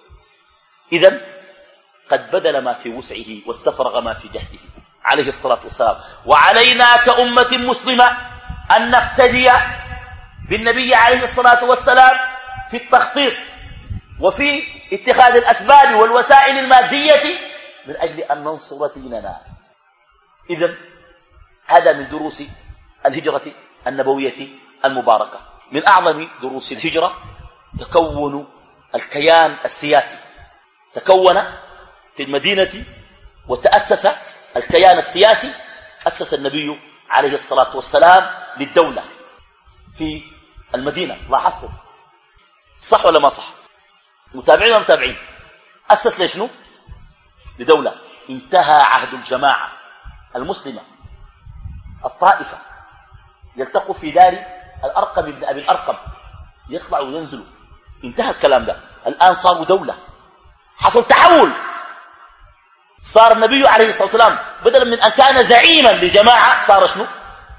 إذن قد بذل ما في وسعه واستفرغ ما في جهده عليه الصلاة والسلام. وعلينا كأمة مسلمة أن نقتدي بالنبي عليه الصلاة والسلام في التخطيط وفي اتخاذ الأسباب والوسائل المادية من أجل أن ننصر ديننا. إذن هذا من دروس الهجرة النبوية المباركة. من أعظم دروس الهجرة تكون الكيان السياسي. تكون في المدينة وتأسس الكيان السياسي. أسس النبي عليه الصلاة والسلام للدولة في المدينة. لاحظتم صح ولا ما صح؟ متابعين ولا متابعين؟ أسس ليشنو؟ لدولة. انتهى عهد الجماعة المسلمة الطائفة يلتقوا في دار الأرقم ابن أبي الأرقم، يطلعوا وينزلوا. انتهى الكلام ده. الآن صاروا دولة، حصل تحول. صار النبي عليه الصلاة والسلام بدلا من أن كان زعيما لجماعة صار شنو؟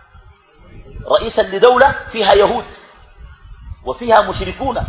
رئيسا لدولة فيها يهود وفيها مشركون،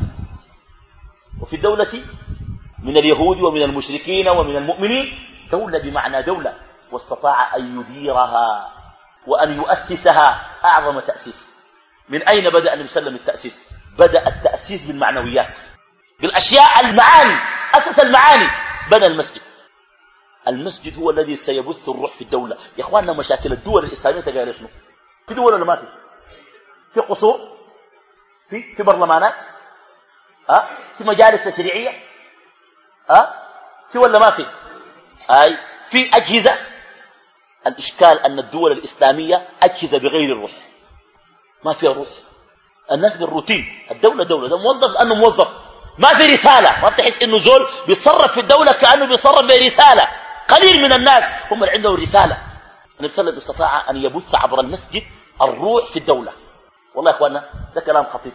وفي الدولة من اليهود ومن المشركين ومن المؤمنين دولة بمعنى دولة، واستطاع أن يديرها وأن يؤسسها أعظم تأسيس. من أين بدأ النبي صلى الله عليه وسلم التأسيس؟ بدأ التأسيس بالمعنويات، بالأشياء المعاني. أسس المعاني، بنى المسجد. المسجد هو الذي سيبث الروح في الدولة. يا إخواننا مشاكل الدول الإسلامية تقال شنو؟ في دول ولا ما في؟ في قصور، في في برلمانات، أه؟ في مجالس تشريعية، أه؟ في ولا ما في؟ أي في أجهزة. الإشكال أن الدول الإسلامية أجهزة بغير الروح، ما فيها روح. الناس بالروتين. الدولة دولة، ده موظف أنه موظف، ما في رسالة. ما بتحس إنه زول بيتصرف في الدولة كأنه بيتصرف برسالة. قليل من الناس هم اللي عندهم رسالة. النبي صلى الله عليه وسلم استطاع أن يبث عبر المسجد الروح في الدولة. والله يا أخوانا ده كلام خطير.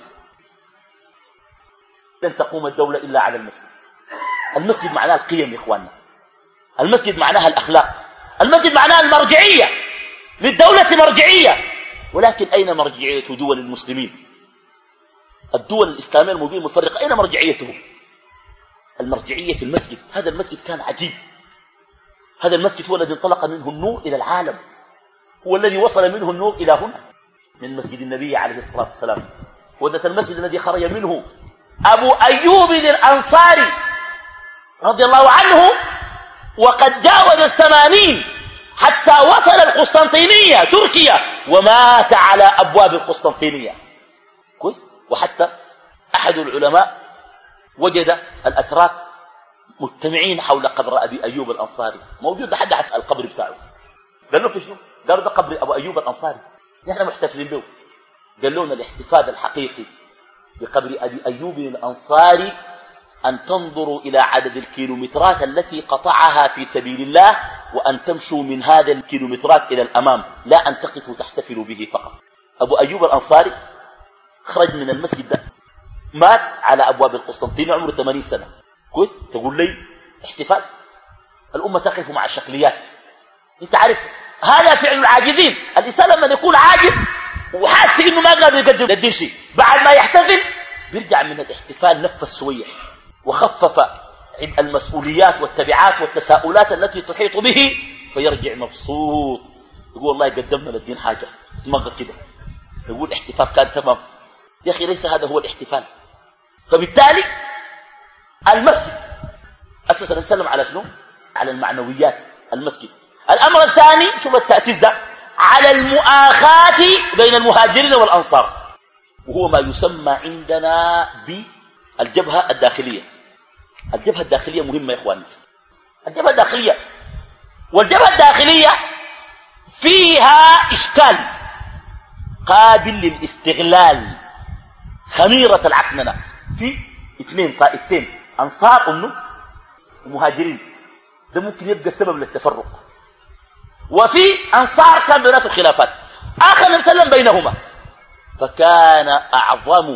لن تقوم الدولة إلا على المسجد. المسجد معناه القيم يا إخواننا، المسجد معناها الأخلاق، المسجد معناها المرجعية. للدولة مرجعية، ولكن أين مرجعية دول المسلمين؟ الدول الإسلامية المبين المفرقة أين مرجعيته؟ المرجعية في المسجد. هذا المسجد كان عجيب. هذا المسجد هو الذي انطلق منه النور إلى العالم، هو الذي وصل منه النور إلى هنا، من مسجد النبي عليه الصلاة والسلام. وذات المسجد الذي خرج منه أبو أيوب الأنصاري رضي الله عنه وقد جاوز الثمانين حتى وصل القسطنطينية تركيا ومات على أبواب القسطنطينية. كويس؟ وحتى أحد العلماء وجد الأتراك مجتمعين حول قبر أبي أيوب الأنصاري، موجود لحد حس القبر بتاعه. قال له في شنو؟ قالوا ده قبر أبو أيوب الأنصاري، نحن محتفلين به. قال لنا الاحتفال الحقيقي بقبر أبي أيوب الأنصاري أن تنظروا إلى عدد الكيلومترات التي قطعها في سبيل الله، وأن تمشوا من هذا الكيلومترات إلى الأمام، لا أن تقفوا تحتفلوا به فقط. أبو أيوب الأنصاري خرج من المسجد ده، مات على أبواب القسطنطينية عمره ثمانين سنة. كويس؟ تقول لي احتفال؟ الأمة تقف مع الشكليات. أنت عارف هذا فعل العاجزين. الإنسان لما يكون عاجز وحاسس إنه ما قادر يقدم للدين شيء، بعد ما يحتفل بيرجع من الاحتفال نفس شوية وخفف المسؤوليات والتبعات والتساؤلات التي تحيط به، فيرجع مبسوط يقول والله قدمنا للدين حاجة، تمغى كده يقول احتفال كان تمام. يا أخي ليس هذا هو الاحتفال. فبالتالي المسجد أسس النبي صلى الله عليه وسلم على شنو؟ على المعنويات. المسجد. الأمر الثاني، شوف التأسيس ده، على المؤاخاة بين المهاجرين والأنصار، وهو ما يسمى عندنا بالجبهة الداخلية. الجبهة الداخلية مهمة يا إخواني. الجبهة الداخلية والجبهة الداخلية فيها إشكال قابل للاستغلال، خميرة العكننة. في اثنين طائفتين، أنصار أمه ومهاجرين، ده ممكن يبقى سبب للتفرق. وفي أنصار كان بيناتهم خلافات، آخر النبي صلى الله عليه وسلم بينهما. فكان أعظم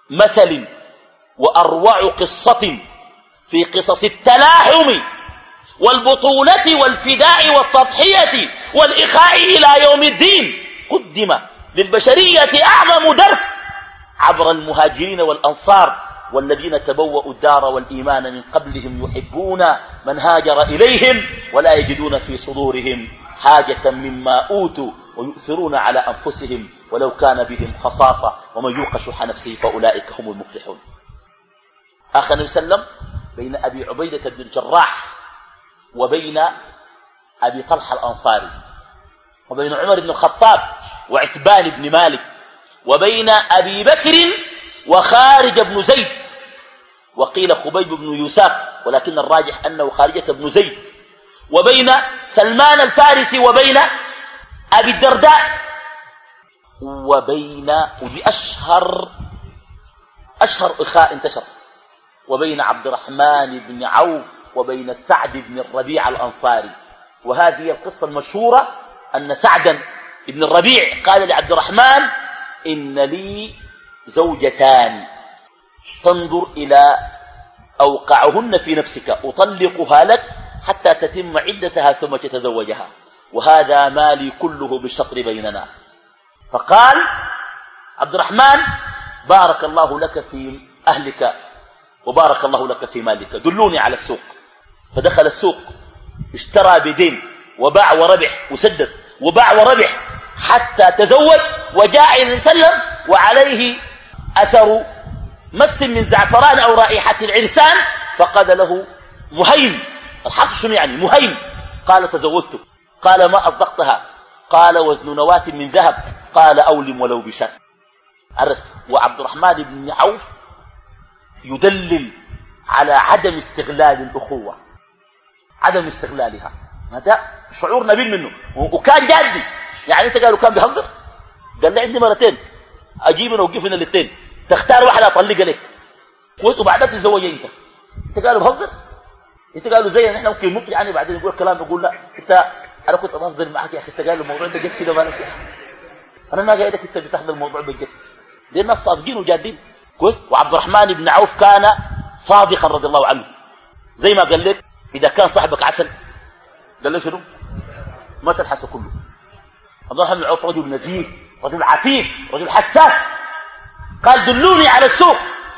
مثل وأروع قصة في قصص التلاحم والبطولة والفداء والتضحية والإخاء إلى يوم الدين قدم للبشرية أعظم درس عبر المهاجرين والأنصار والذين تبوأوا الدار والإيمان من قبلهم يحبون من هاجر إليهم ولا يجدون في صدورهم حاجة مما أوتوا ويؤثرون على أنفسهم ولو كان بهم خصاصة ومن يوق شح نفسه فأولئك هم المفلحون. آخر النبي صلى الله عليه وسلم بين أبي عبيدة بن الجراح وبين أبي طلحة الأنصاري وبين عمر بن الخطاب وعتبان بن مالك وبين أبي بكر وخارج بن زيد وقيل خبيب بن يوسف ولكن الراجح أنه خارجة بن زيد وبين سلمان الفارسي وبين أبي الدرداء وبين ودي أشهر أشهر إخاء انتشر وبين عبد الرحمن بن عوف وبين سعد بن الربيع الأنصاري. وهذه القصة المشهورة أن سعدا بن الربيع قال لعبد الرحمن إن لي زوجتان تنظر إلى أوقعهن في نفسك أطلقها لك حتى تتم عدتها ثم تتزوجها وهذا مالي كله بالشطر بيننا. فقال عبد الرحمن بارك الله لك في أهلك وبارك الله لك في مالك دلوني على السوق. فدخل السوق اشترى بدين وباع وربح وسدد وباع وربح حتى تزوج وجاء إلى وسلم وعليه أثر مس من زعفران أو رائحة العرسان فقال له مهين. الحصر شنو يعني مهين؟ قال تزوجته. قال ما أصدقتها؟ قال وزن نواة من ذهب. قال أولم ولو بشر. وعبد الرحمن بن عوف يدلل على عدم استغلال الأخوة عدم استغلالها. هذا شعور نبيل منه وكان جادي. يعني انت قالوا كان بيهزر قال لي عندي مرتين اجيب انا وقف هنا الاثنين تختار واحده اطلقها لك وانتوا بعدها تتزوج انت. انت قالوا بهزر انت قالوا زي احنا ممكن نطلع يعني بعدين نقول كلام نقول لا انت انا كنت بهزر معك يا اخي. انت قالوا الموضوع ده جد كده مالك انا ما قايلك انت بتاخذ الموضوع بجد. دي الناس صادقين وجادين كويس. وعبد الرحمن بن عوف كان صادقا رضي الله عنه زي ما قال لك اذا كان صاحبك عسل قال له شنو ما تلحسه كله. عبد الرحمن بن عوف رجل نزيه رجل عفيف رجل حساس. قال دلوني على السوق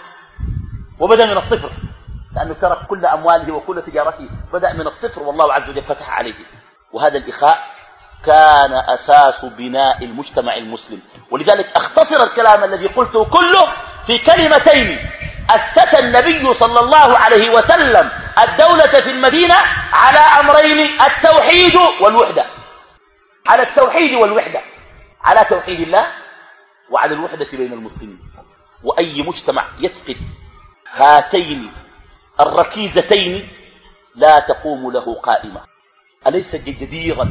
وبدأ من الصفر لأنه ترك كل أمواله وكل تجارته بدأ من الصفر والله عز وجل فتح عليه. وهذا الإخاء كان أساس بناء المجتمع المسلم. ولذلك أختصر الكلام الذي قلته كله في كلمتين. أسس النبي صلى الله عليه وسلم الدولة في المدينة على أمرين التوحيد والوحدة. على التوحيد والوحدة على توحيد الله وعلى الوحدة بين المسلمين. وأي مجتمع يفقد هاتين الركيزتين لا تقوم له قائمة. أليس جديرا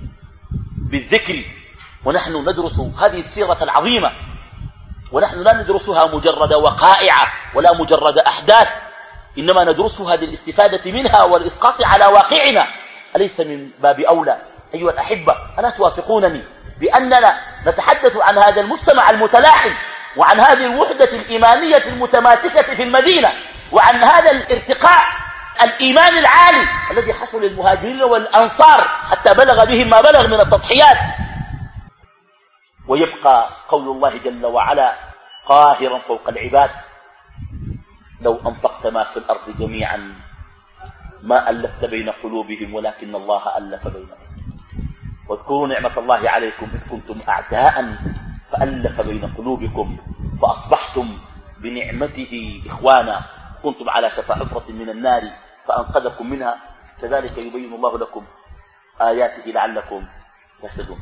بالذكر ونحن ندرس هذه السيرة العظيمة ونحن لا ندرسها مجرد وقائع ولا مجرد أحداث إنما ندرسها للاستفادة منها والإسقاط على واقعنا. أليس من باب أولى أيها الأحبة ألا توافقونني بأننا نتحدث عن هذا المجتمع المتلاحم وعن هذه الوحدة الإيمانية المتماسكة في المدينة وعن هذا الارتقاء الإيمان العالي الذي حصل للمهاجرين والأنصار حتى بلغ بهم ما بلغ من التضحيات. ويبقى قول الله جل وعلا قاهرا فوق العباد لو أنفقت ما في الأرض جميعا ما ألفت بين قلوبهم ولكن الله ألف بينهم. واذكروا نعمة الله عليكم إذ كنتم أعداء فألف بين قلوبكم فأصبحتم بنعمته إخوانا كنتم على شفا حفرة من النار فأنقذكم منها كذلك يبين الله لكم آياته لعلكم تهتدون.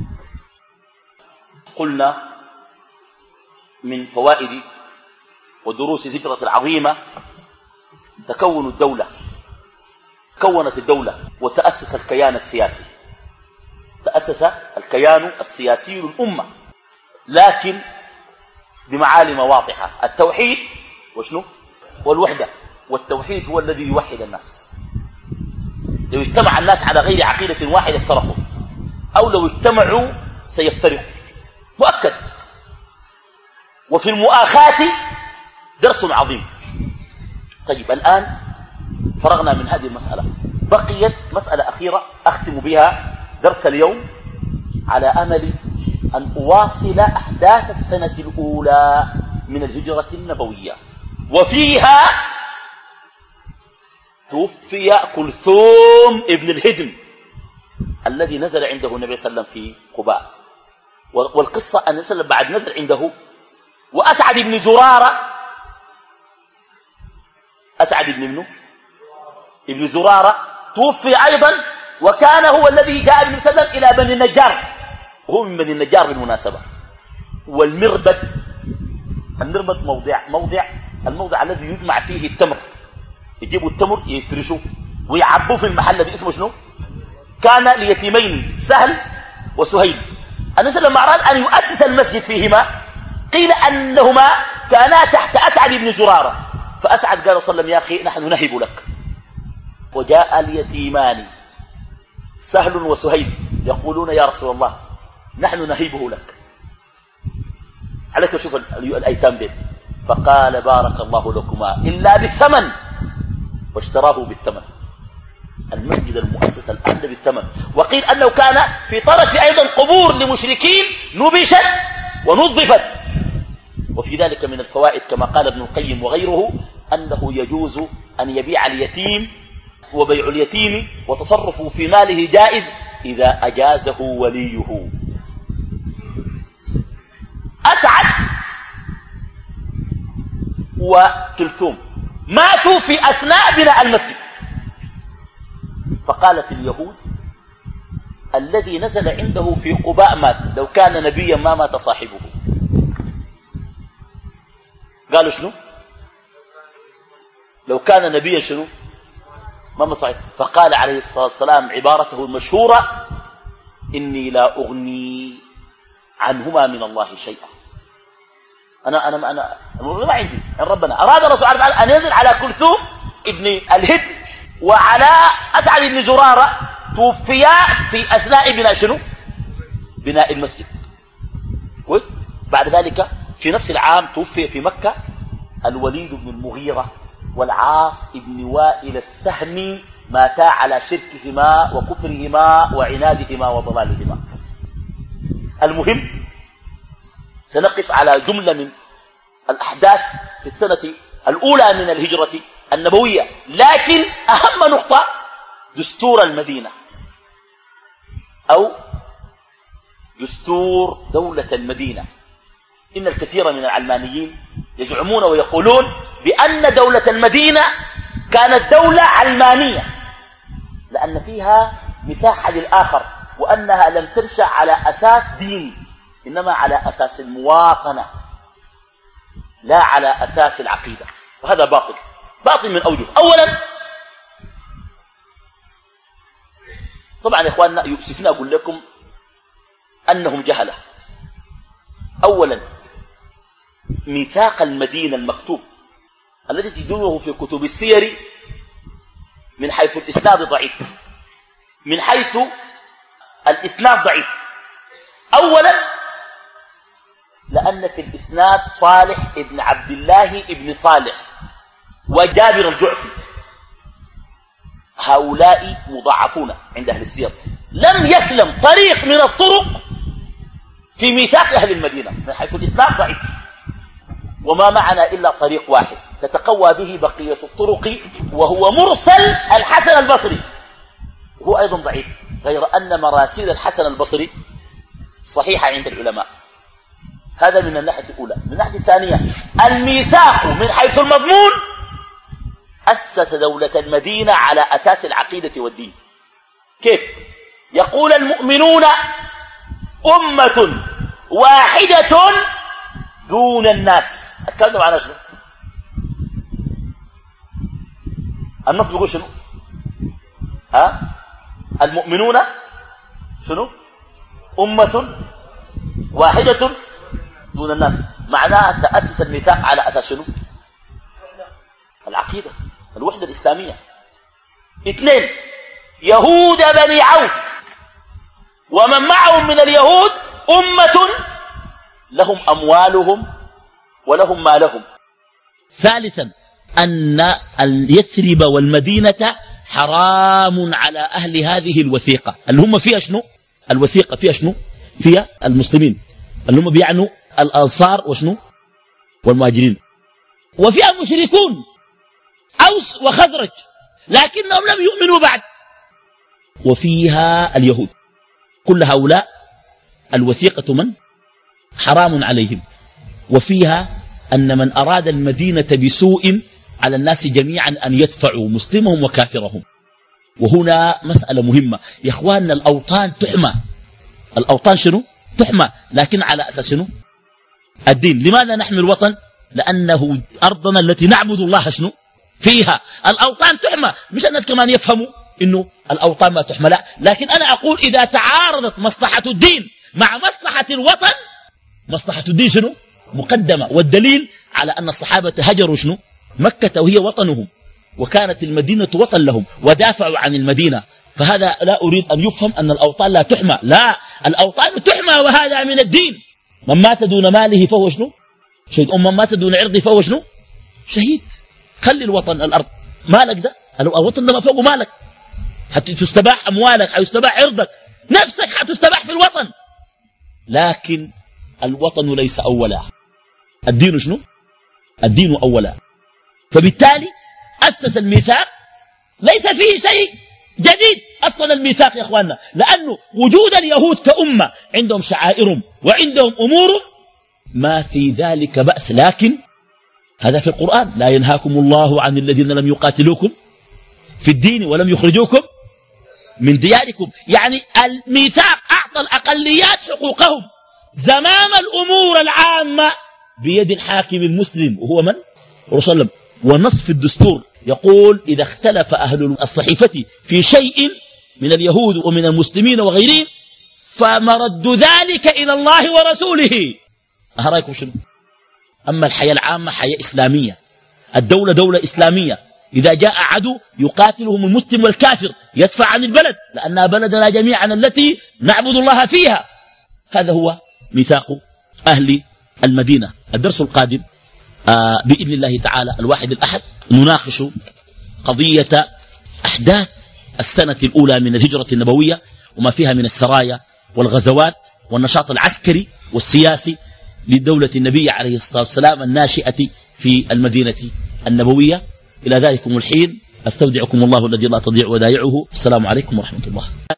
قلنا من فوائد ودروس الهجرة العظيمة تكون الدولة كونت الدولة وتأسس الكيان السياسي تأسس الكيان السياسي للأمة لكن بمعالم واضحة. التوحيد وشنو والوحدة. والتوحيد هو الذي يوحد الناس. لو اجتمع الناس على غير عقيدة واحدة افترقوا أو لو اجتمعوا سيفترقوا مؤكد. وفي المؤاخاة درس عظيم. طيب الآن فرغنا من هذه المسألة بقيت مسألة أخيرة أختم بها درس اليوم على أمل أن أواصل أحداث السنة الأولى من الهجرة النبوية، وفيها توفي كلثوم ابن الهدم الذي نزل عنده النبي صلى الله عليه وسلم في قباء. والقصة أن النبي صلى الله عليه وسلم بعد نزل عنده، وأسعد بن زرارة، أسعد بن ابنه ابن زرارة توفي أيضا، وكان هو الذي جاء النبي صلى الله عليه وسلم إلى بني النجار، وهو من بني النجار بالمناسبة. والمربد، المربد موضع موضع الموضع الذي يجمع فيه التمر، يجيبوا التمر يفرشوه ويعبوه في المحل الذي اسمه شنو؟ كان ليتيمين سهل وسهيل. النبي صلى الله عليه وسلم أراد أن يؤسس المسجد فيهما، قيل أنهما كانا تحت أسعد بن زرارة، فأسعد قال صلى الله عليه وسلم يا أخي نحن نهب لك. وجاء اليتيمان سهل وسهيل يقولون يا رسول الله نحن نهبه لك، عليك شوف الأيتام دي. فقال بارك الله لكما إلا بالثمن، واشتراه بالثمن. المسجد المؤسس الآن بالثمن. وقيل أنه كان في طرف أيضا قبور لمشركين نبشت ونظفت. وفي ذلك من الفوائد كما قال ابن القيم وغيره أنه يجوز أن يبيع اليتيم، وبيع اليتيم وتصرفه في ماله جائز إذا أجازه وليه. أسعد وكلثوم ماتوا في أثناء بناء المسجد، فقالت اليهود الذي نزل عنده في قباء مات، لو كان نبيا ما مات صاحبه. قالوا شنو؟ لو كان نبيا شنو؟ ما مات صاحبه. فقال عليه الصلاة والسلام عبارته المشهورة إني لا أغني عنهما من الله شيئا. أنا أنا أنا ما عندي أن ربنا أراد الرسول عليه الصلاة والسلام أن ينزل على كلثوم ابن الهد وعلى أسعد بن زرارة، توفيا في أثناء بناء شنو؟ بناء المسجد. كويس؟ بعد ذلك في نفس العام توفي في مكة الوليد بن المغيرة والعاص بن وائل السهمي، ماتا على شركهما وكفرهما وعنادهما وضلالهما. المهم سنقف على جملة من الأحداث في السنة الأولى من الهجرة النبوية، لكن أهم نقطة دستور المدينة أو دستور دولة المدينة. إن الكثير من العلمانيين يزعمون ويقولون بأن دولة المدينة كانت دولة علمانية لأن فيها مساحة للآخر، وأنها لم تنشأ على أساس ديني إنما على أساس المواطنة لا على أساس العقيدة. وهذا باطل باطل من أوجه. أولا طبعا يا إخواننا يؤسفنا أقول لكم أنهم جهلة. أولا ميثاق المدينة المكتوب الذي تجدونه في كتب السير من حيث الإسناد ضعيف، من حيث الإسناد ضعيف. أولا لأن في الإسناد صالح ابن عبد الله ابن صالح وجابر الجعفي، هؤلاء مضاعفون عند أهل السير. لم يسلم طريق من الطرق في ميثاق أهل المدينة من حيث الإسناد ضعيف، وما معنا إلا طريق واحد تتقوى به بقية الطرق، وهو مرسل الحسن البصري، هو أيضا ضعيف، غير أن مراسيل الحسن البصري صحيحة عند العلماء. هذا من الناحية الأولى. من الناحية الثانية الميثاق من حيث المضمون أسس دولة المدينة على أساس العقيدة والدين. كيف؟ يقول المؤمنون أمة واحدة دون الناس. الكلام ده معناه شنو؟ النص بيقول شنو؟ ها؟ المؤمنون شنو؟ أمة واحدة دون الناس. معناها تأسس الميثاق على أساس شنو؟ العقيدة، الوحدة الإسلامية. اثنين، يهود بني عوف ومن معهم من اليهود أمة لهم أموالهم ولهم مالهم. ثالثا أن اليثرب والمدينة حرام على أهل هذه الوثيقة اللي هم فيها شنو؟ الوثيقة فيها شنو؟ فيها المسلمين اللي هم بيعنوا الأنصار وشنو؟ والمهاجرين، وفيها مشركون أوس وخزرج لكنهم لم يؤمنوا بعد، وفيها اليهود. كل هؤلاء الوثيقة من؟ حرام عليهم. وفيها أن من أراد المدينة بسوء على الناس جميعا أن يدفعوا مسلمهم وكافرهم. وهنا مسألة مهمة يا إخواننا، الأوطان تحمى. الأوطان شنو؟ تحمى، لكن على أساس شنو؟ الدين. لماذا نحمي الوطن؟ لأنه أرضنا التي نعبد الله شنو؟ فيها. الأوطان تحمى، مش الناس كمان يفهموا إنه الأوطان ما تحمى، لا، لكن أنا أقول إذا تعارضت مصلحة الدين مع مصلحة الوطن، مصلحة الدين شنو؟ مقدمة. والدليل على أن الصحابة هجروا شنو؟ مكة وهي وطنهم، وكانت المدينة وطن لهم ودافعوا عن المدينة. فهذا لا أريد أن يفهم أن الأوطان لا تحمى، لا، الأوطان تحمى وهذا من الدين. من مات دون ماله فهو شنو؟ شهيد. ومن مات دون عرضه فهو شنو؟ شهيد. خلي الوطن الأرض، مالك ده، الوطن ده ما فوقه مالك، حتى تستباح أموالك، حتستباح عرضك، نفسك حتستباح في الوطن، لكن الوطن ليس أولا، الدين شنو؟ الدين أولا. فبالتالي أسس الميثاق ليس فيه شيء جديد أصلا الميثاق يا أخواننا، لأنه وجود اليهود كأمة عندهم شعائرهم وعندهم أمورهم ما في ذلك بأس، لكن هذا في القرآن: لا ينهاكم الله عن الذين لم يقاتلوكم في الدين ولم يخرجوكم من دياركم. يعني الميثاق أعطى الأقليات حقوقهم زمام الأمور العامة بيد الحاكم المسلم وهو من؟ رسول الله. ونص في الدستور يقول: إذا اختلف أهل الصحيفة في شيء من اليهود ومن المسلمين وغيرهم فمرد ذلك إلى الله ورسوله. أهرايكم شنو؟ أما الحياة العامة حياة إسلامية، الدولة دولة إسلامية، إذا جاء عدو يقاتلهم المسلم والكافر يدفع عن البلد لأنها بلدنا جميعا التي نعبد الله فيها. هذا هو ميثاق أهل المدينة. الدرس القادم آه بإذن الله تعالى الواحد الأحد نناقش قضية أحداث السنة الأولى من الهجرة النبوية وما فيها من السرايا والغزوات والنشاط العسكري والسياسي لدولة النبي عليه الصلاة والسلام الناشئة في المدينة النبوية. إلى ذلكم الحين أستودعكم الله الذي لا تضيع ودائعه. السلام عليكم ورحمة الله.